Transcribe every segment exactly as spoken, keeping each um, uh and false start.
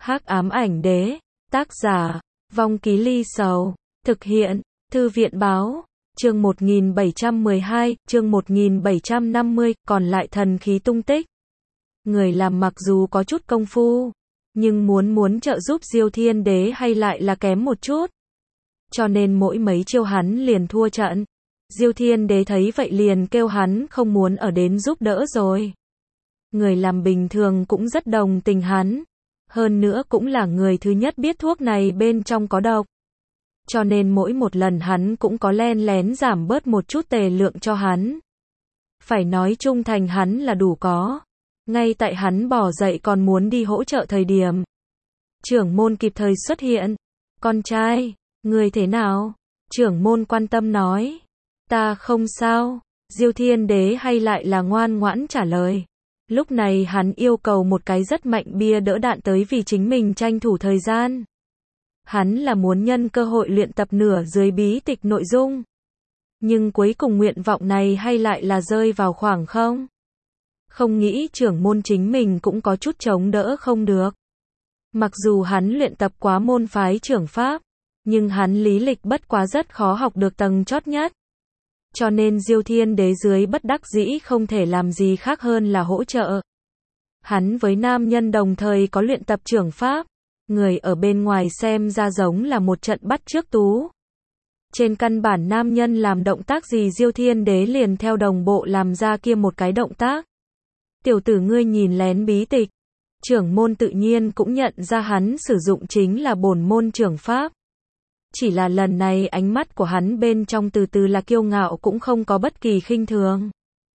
Hắc ám ảnh đế, tác giả, Vong Ký Ly Sầu, thực hiện, Thư viện báo, chương một nghìn bảy trăm mười hai, chương một nghìn bảy trăm năm mươi, còn lại thần khí tung tích. Người làm mặc dù có chút công phu, nhưng muốn muốn trợ giúp Diêu Thiên Đế hay lại là kém một chút. Cho nên mỗi mấy chiêu hắn liền thua trận. Diêu Thiên Đế thấy vậy liền kêu hắn không muốn ở đến giúp đỡ rồi. Người làm bình thường cũng rất đồng tình hắn. Hơn nữa cũng là người thứ nhất biết thuốc này bên trong có độc. Cho nên mỗi một lần hắn cũng có len lén giảm bớt một chút tề lượng cho hắn. Phải nói trung thành hắn là đủ có. Ngay tại hắn bỏ dậy còn muốn đi hỗ trợ thời điểm. Trưởng môn kịp thời xuất hiện. Con trai, người thế nào? Trưởng môn quan tâm nói. Ta không sao. Diêu Thiên Đế hay lại là ngoan ngoãn trả lời. Lúc này hắn yêu cầu một cái rất mạnh bia đỡ đạn tới vì chính mình tranh thủ thời gian. Hắn là muốn nhân cơ hội luyện tập nửa dưới bí tịch nội dung. Nhưng cuối cùng nguyện vọng này hay lại là rơi vào khoảng không. Không nghĩ trưởng môn chính mình cũng có chút chống đỡ không được. Mặc dù hắn luyện tập quá môn phái trưởng pháp, nhưng hắn lý lịch bất quá rất khó học được tầng chót nhất. Cho nên Diêu Thiên Đế dưới bất đắc dĩ không thể làm gì khác hơn là hỗ trợ. Hắn với nam nhân đồng thời có luyện tập trưởng pháp, người ở bên ngoài xem ra giống là một trận bắt chước tú. Trên căn bản nam nhân làm động tác gì Diêu Thiên Đế liền theo đồng bộ làm ra kia một cái động tác. Tiểu tử ngươi nhìn lén bí tịch. Trưởng môn tự nhiên cũng nhận ra hắn sử dụng chính là bổn môn trưởng pháp. Chỉ là lần này ánh mắt của hắn bên trong từ từ là kiêu ngạo cũng không có bất kỳ khinh thường.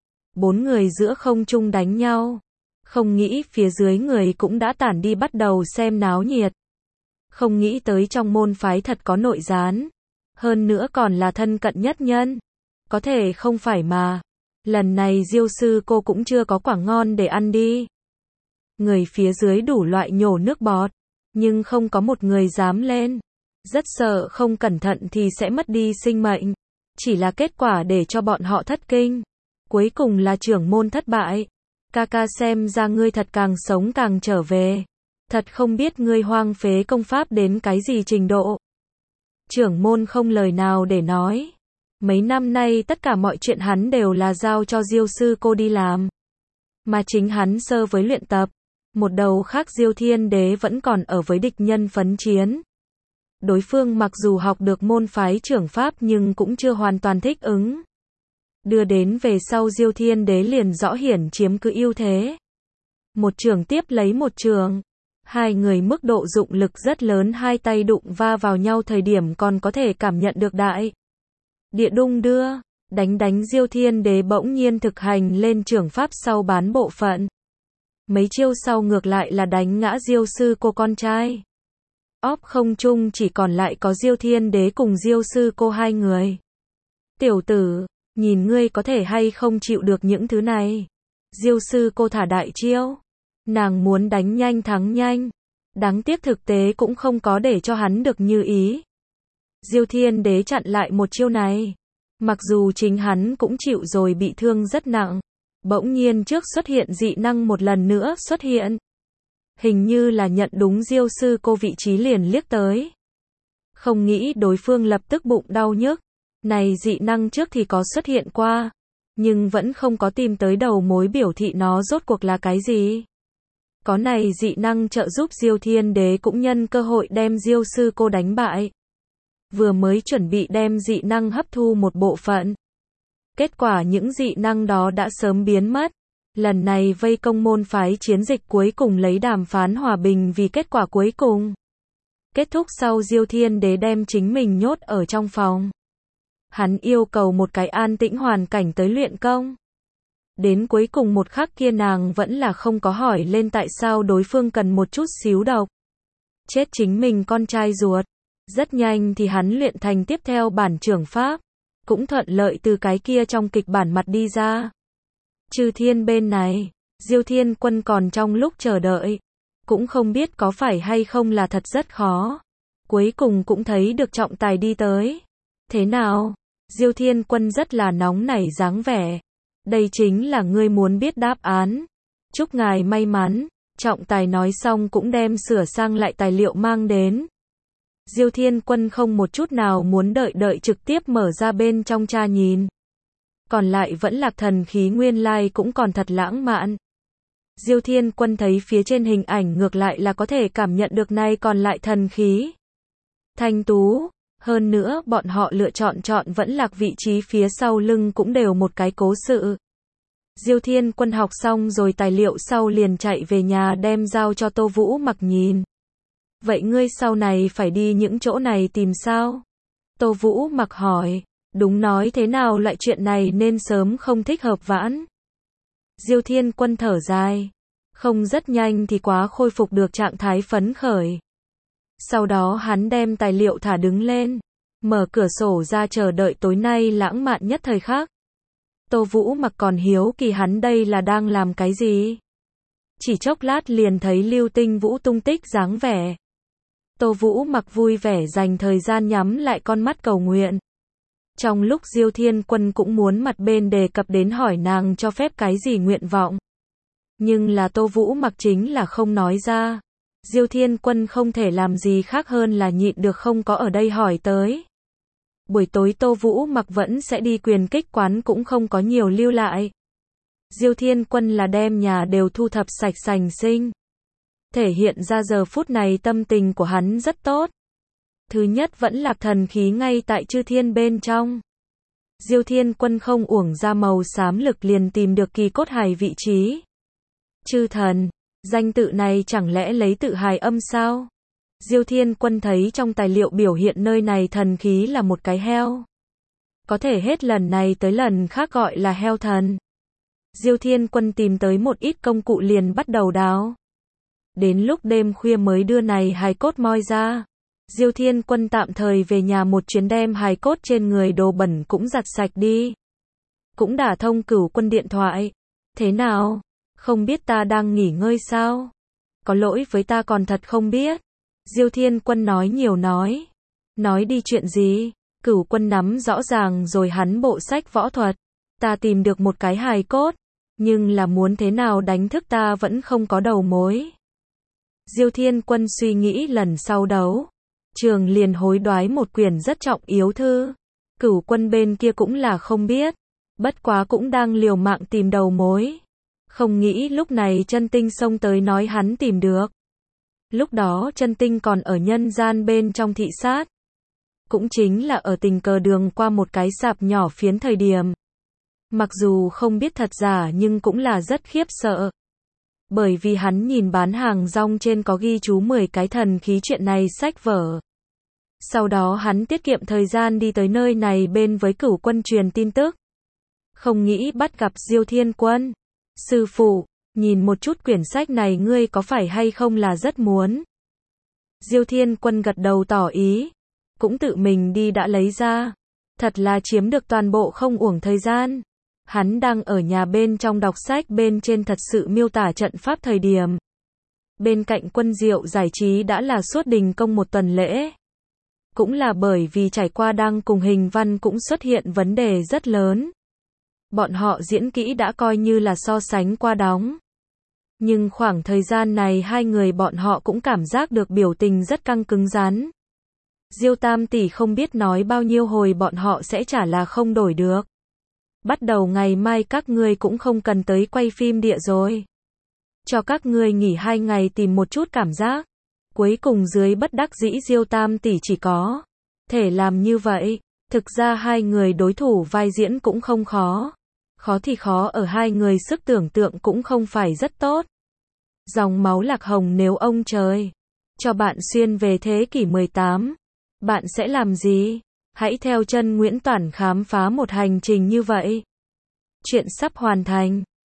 Bốn người giữa không trung đánh nhau. Không nghĩ phía dưới người cũng đã tản đi bắt đầu xem náo nhiệt. Không nghĩ tới trong môn phái thật có nội gián. Hơn nữa còn là thân cận nhất nhân. Có thể không phải mà. Lần này Diêu sư cô cũng chưa có quả ngon để ăn đi. Người phía dưới đủ loại nhổ nước bọt. Nhưng không có một người dám lên. Rất sợ không cẩn thận thì sẽ mất đi sinh mệnh. Chỉ là kết quả để cho bọn họ thất kinh. Cuối cùng là trưởng môn thất bại. Ca ca xem ra ngươi thật càng sống càng trở về. Thật không biết ngươi hoang phế công pháp đến cái gì trình độ. Trưởng môn không lời nào để nói. Mấy năm nay tất cả mọi chuyện hắn đều là giao cho Diêu sư cô đi làm. Mà chính hắn sơ với luyện tập. Một đầu khác Diêu Thiên Đế vẫn còn ở với địch nhân phấn chiến. Đối phương mặc dù học được môn phái trưởng pháp nhưng cũng chưa hoàn toàn thích ứng. Đưa đến về sau Diêu Thiên Đế liền rõ hiển chiếm cứ ưu thế. Một trường tiếp lấy một trường. Hai người mức độ dụng lực rất lớn, hai tay đụng va vào nhau thời điểm còn có thể cảm nhận được đại địa đung đưa. Đánh đánh Diêu Thiên Đế bỗng nhiên thực hành lên trưởng pháp sau bán bộ phận. Mấy chiêu sau ngược lại là đánh ngã Diêu sư cô con trai. Óp không trung chỉ còn lại có Diêu Thiên Đế cùng Diêu sư cô hai người. Tiểu tử, nhìn ngươi có thể hay không chịu được những thứ này. Diêu sư cô thả đại chiêu. Nàng muốn đánh nhanh thắng nhanh. Đáng tiếc thực tế cũng không có để cho hắn được như ý. Diêu Thiên Đế chặn lại một chiêu này. Mặc dù chính hắn cũng chịu rồi bị thương rất nặng. Bỗng nhiên trước xuất hiện dị năng một lần nữa xuất hiện. Hình như là nhận đúng Diêu sư cô vị trí liền liếc tới. Không nghĩ đối phương lập tức bụng đau nhức. Này dị năng trước thì có xuất hiện qua. Nhưng vẫn không có tìm tới đầu mối biểu thị nó rốt cuộc là cái gì. Có này dị năng trợ giúp Diêu Thiên Đế cũng nhân cơ hội đem Diêu sư cô đánh bại. Vừa mới chuẩn bị đem dị năng hấp thu một bộ phận. Kết quả những dị năng đó đã sớm biến mất. Lần này vây công môn phái chiến dịch cuối cùng lấy đàm phán hòa bình vì kết quả cuối cùng. Kết thúc sau Diêu Thiên Đế đem chính mình nhốt ở trong phòng. Hắn yêu cầu một cái an tĩnh hoàn cảnh tới luyện công. Đến cuối cùng một khắc kia nàng vẫn là không có hỏi lên tại sao đối phương cần một chút xíu độc. Chết chính mình con trai ruột. Rất nhanh thì hắn luyện thành tiếp theo bản trưởng pháp. Cũng thuận lợi từ cái kia trong kịch bản mặt đi ra. Chư thiên bên này, Diêu Thiên Quân còn trong lúc chờ đợi. Cũng không biết có phải hay không là thật rất khó. Cuối cùng cũng thấy được trọng tài đi tới. Thế nào? Diêu Thiên Quân rất là nóng nảy dáng vẻ. Đây chính là ngươi muốn biết đáp án. Chúc ngài may mắn. Trọng tài nói xong cũng đem sửa sang lại tài liệu mang đến. Diêu Thiên Quân không một chút nào muốn đợi đợi trực tiếp mở ra bên trong tra nhìn. Còn lại vẫn lạc thần khí nguyên lai cũng còn thật lãng mạn. Diêu Thiên Quân thấy phía trên hình ảnh ngược lại là có thể cảm nhận được này còn lại thần khí. Thanh tú, hơn nữa bọn họ lựa chọn chọn vẫn lạc vị trí phía sau lưng cũng đều một cái cố sự. Diêu Thiên Quân học xong rồi tài liệu sau liền chạy về nhà đem giao cho Tô Vũ Mặc nhìn. Vậy ngươi sau này phải đi những chỗ này tìm sao? Tô Vũ Mặc hỏi, đúng nói thế nào loại chuyện này nên sớm không thích hợp vãn. Diêu Thiên Quân thở dài, không rất nhanh thì quá khôi phục được trạng thái phấn khởi. Sau đó hắn đem tài liệu thả đứng lên, mở cửa sổ ra chờ đợi tối nay lãng mạn nhất thời khắc. Tô Vũ Mặc còn hiếu kỳ hắn đây là đang làm cái gì. Chỉ chốc lát liền thấy Lưu Tinh Vũ tung tích dáng vẻ. Tô Vũ Mặc vui vẻ dành thời gian nhắm lại con mắt cầu nguyện. Trong lúc Diêu Thiên Quân cũng muốn mặt bên đề cập đến hỏi nàng cho phép cái gì nguyện vọng. Nhưng là Tô Vũ Mặc chính là không nói ra. Diêu Thiên Quân không thể làm gì khác hơn là nhịn được không có ở đây hỏi tới. Buổi tối Tô Vũ Mặc vẫn sẽ đi quyền kích quán cũng không có nhiều lưu lại. Diêu Thiên Quân là đem nhà đều thu thập sạch sành sinh. Thể hiện ra giờ phút này tâm tình của hắn rất tốt. Thứ nhất vẫn là thần khí ngay tại chư thiên bên trong. Diêu Thiên Quân không uổng ra màu xám lực liền tìm được kỳ cốt hài vị trí. Chư thần, danh tự này chẳng lẽ lấy tự hài âm sao? Diêu Thiên Quân thấy trong tài liệu biểu hiện nơi này thần khí là một cái heo. Có thể hết lần này tới lần khác gọi là heo thần. Diêu Thiên Quân tìm tới một ít công cụ liền bắt đầu đào. Đến lúc đêm khuya mới đưa này hài cốt moi ra. Diêu Thiên Quân tạm thời về nhà một chuyến đem hài cốt trên người đồ bẩn cũng giặt sạch đi. Cũng đả thông Cửu Quân điện thoại. Thế nào? Không biết ta đang nghỉ ngơi sao? Có lỗi với ta còn thật không biết. Diêu Thiên Quân nói nhiều nói. Nói đi chuyện gì? Cửu Quân nắm rõ ràng rồi hắn bộ sách võ thuật. Ta tìm được một cái hài cốt. Nhưng là muốn thế nào đánh thức ta vẫn không có đầu mối. Diêu Thiên Quân suy nghĩ lần sau đấu. Trường liền hối đoái một quyển rất trọng yếu thư. Cửu Quân bên kia cũng là không biết. Bất quá cũng đang liều mạng tìm đầu mối. Không nghĩ lúc này Chân Tinh xông tới nói hắn tìm được. Lúc đó Chân Tinh còn ở nhân gian bên trong thị sát. Cũng chính là ở tình cờ đường qua một cái sạp nhỏ phiến thời điểm. Mặc dù không biết thật giả nhưng cũng là rất khiếp sợ. Bởi vì hắn nhìn bán hàng rong trên có ghi chú mười cái thần khí chuyện này sách vở. Sau đó hắn tiết kiệm thời gian đi tới nơi này bên với Cửu Quân truyền tin tức. Không nghĩ bắt gặp Diêu Thiên Quân. Sư phụ, nhìn một chút quyển sách này ngươi có phải hay không là rất muốn. Diêu Thiên Quân gật đầu tỏ ý. Cũng tự mình đi đã lấy ra. Thật là chiếm được toàn bộ không uổng thời gian. Hắn đang ở nhà bên trong đọc sách bên trên thật sự miêu tả trận pháp thời điểm. Bên cạnh Quân Diệu giải trí đã là suốt đình công một tuần lễ. Cũng là bởi vì trải qua đang cùng Hình Văn cũng xuất hiện vấn đề rất lớn. Bọn họ diễn kỹ đã coi như là so sánh qua đóng. Nhưng khoảng thời gian này hai người bọn họ cũng cảm giác được biểu tình rất căng cứng rắn. Diêu Tam tỷ không biết nói bao nhiêu hồi bọn họ sẽ trả là không đổi được. Bắt đầu ngày mai các ngươi cũng không cần tới quay phim địa rồi. Cho các ngươi nghỉ hai ngày tìm một chút cảm giác. Cuối cùng dưới bất đắc dĩ Diêu Tam tỷ chỉ có thể làm như vậy. Thực ra hai người đối thủ vai diễn cũng không khó. Khó thì khó ở hai người sức tưởng tượng cũng không phải rất tốt. Dòng máu Lạc Hồng nếu ông trời cho bạn xuyên về thế kỷ mười tám, bạn sẽ làm gì? Hãy theo chân Nguyễn Toản khám phá một hành trình như vậy. Chuyện sắp hoàn thành.